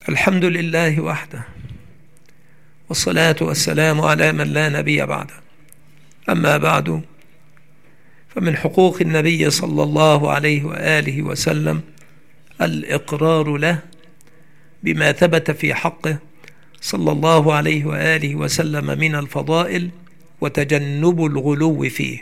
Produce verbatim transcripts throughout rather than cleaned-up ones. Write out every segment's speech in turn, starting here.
الحمد لله وحده، والصلاة والسلام على من لا نبي بعده. أما بعد، فمن حقوق النبي صلى الله عليه وآله وسلم الإقرار له بما ثبت في حقه صلى الله عليه وآله وسلم من الفضائل، وتجنب الغلو فيه.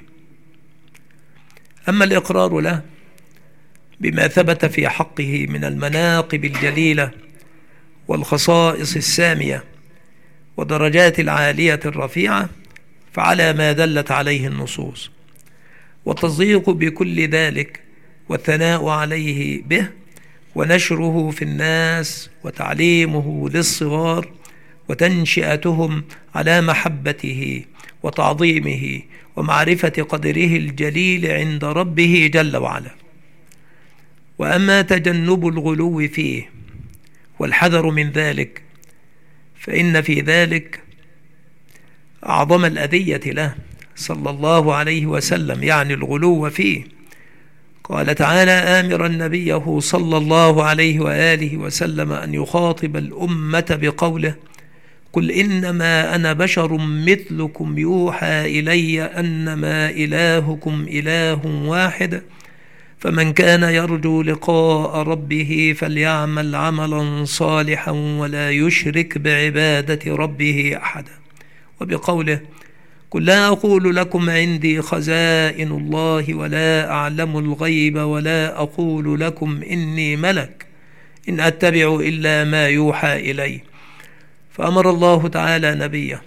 أما الإقرار له بما ثبت في حقه من المناقب الجليلة والخصائص السامية ودرجات العالية الرفيعة، فعلى ما دلت عليه النصوص، والتصديق بكل ذلك والثناء عليه به ونشره في الناس وتعليمه للصغار وتنشئتهم على محبته وتعظيمه ومعرفة قدره الجليل عند ربه جل وعلا. وأما تجنب الغلو فيه والحذر من ذلك، فإن في ذلك أعظم الأذية له صلى الله عليه وسلم، يعني الغلو فيه. قال تعالى آمرا نبيه صلى الله عليه وآله وسلم أن يخاطب الأمة بقوله: قل إنما أنا بشر مثلكم يوحى إلي أنما إلهكم إله واحد، فمن كان يرجو لقاء ربه فليعمل عملا صالحا ولا يشرك بعبادة ربه أحدا. وبقوله: قل لا أقول لكم عندي خزائن الله ولا أعلم الغيب ولا أقول لكم إني ملك إن أتبع إلا ما يوحى إلي. فأمر الله تعالى نبيه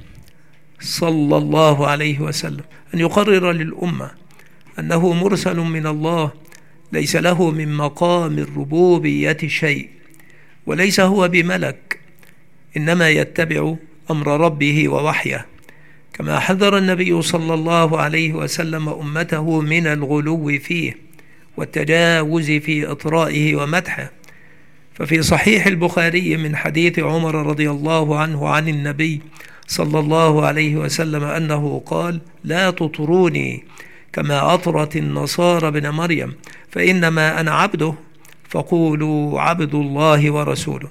صلى الله عليه وسلم أن يقرر للأمة أنه مرسل من الله، ليس له من مقام الربوبية شيء، وليس هو بملك، إنما يتبع أمر ربه ووحيه. كما حذر النبي صلى الله عليه وسلم أمته من الغلو فيه والتجاوز في إطرائه ومدحه. ففي صحيح البخاري من حديث عمر رضي الله عنه عن النبي صلى الله عليه وسلم أنه قال: لا تطروني كما أطرت النصارى بن مريم، فإنما أنا عبده فقولوا عبد الله ورسوله.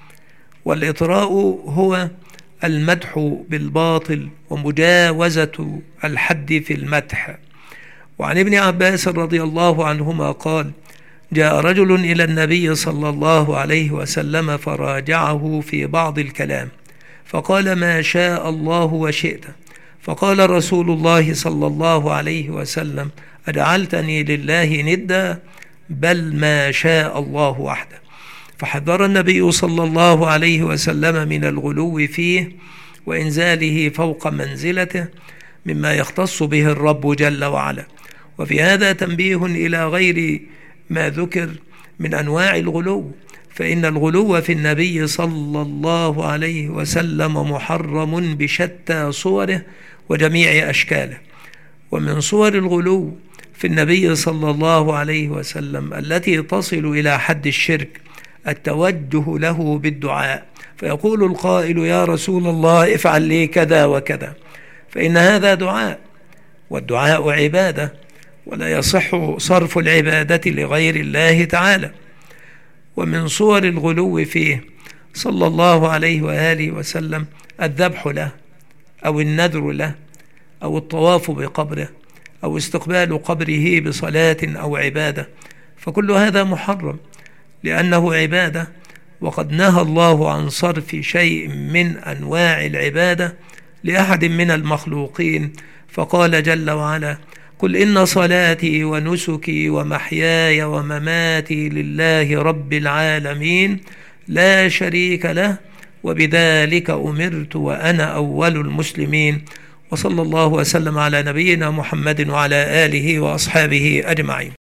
والإطراء هو المدح بالباطل ومجاوزة الحد في المدح. وعن ابن عباس رضي الله عنهما قال: جاء رجل إلى النبي صلى الله عليه وسلم فراجعه في بعض الكلام، فقال: ما شاء الله وشئت. فقال رسول الله صلى الله عليه وسلم: أجعلتني لله ندا؟ بل ما شاء الله وحده. فحذر النبي صلى الله عليه وسلم من الغلو فيه وإنزاله فوق منزلته مما يختص به الرب جل وعلا. وفي هذا تنبيه إلى غير ما ذكر من أنواع الغلو، فإن الغلو في النبي صلى الله عليه وسلم محرم بشتى صوره وجميع أشكاله. ومن صور الغلو في النبي صلى الله عليه وسلم التي تصل إلى حد الشرك التوجه له بالدعاء، فيقول القائل: يا رسول الله افعل لي كذا وكذا، فإن هذا دعاء، والدعاء عبادة، ولا يصح صرف العبادة لغير الله تعالى. ومن صور الغلو فيه صلى الله عليه وآله وسلم الذبح له أو النذر له أو الطواف بقبره أو استقبال قبره بصلاة أو عبادة، فكل هذا محرم لأنه عبادة، وقد نهى الله عن صرف شيء من أنواع العبادة لأحد من المخلوقين، فقال جل وعلا: قل إن صلاتي ونسكي ومحياي ومماتي لله رب العالمين لا شريك له وبذلك أمرت وأنا أول المسلمين. وصلى الله وسلم على نبينا محمد وعلى آله وأصحابه أجمعين.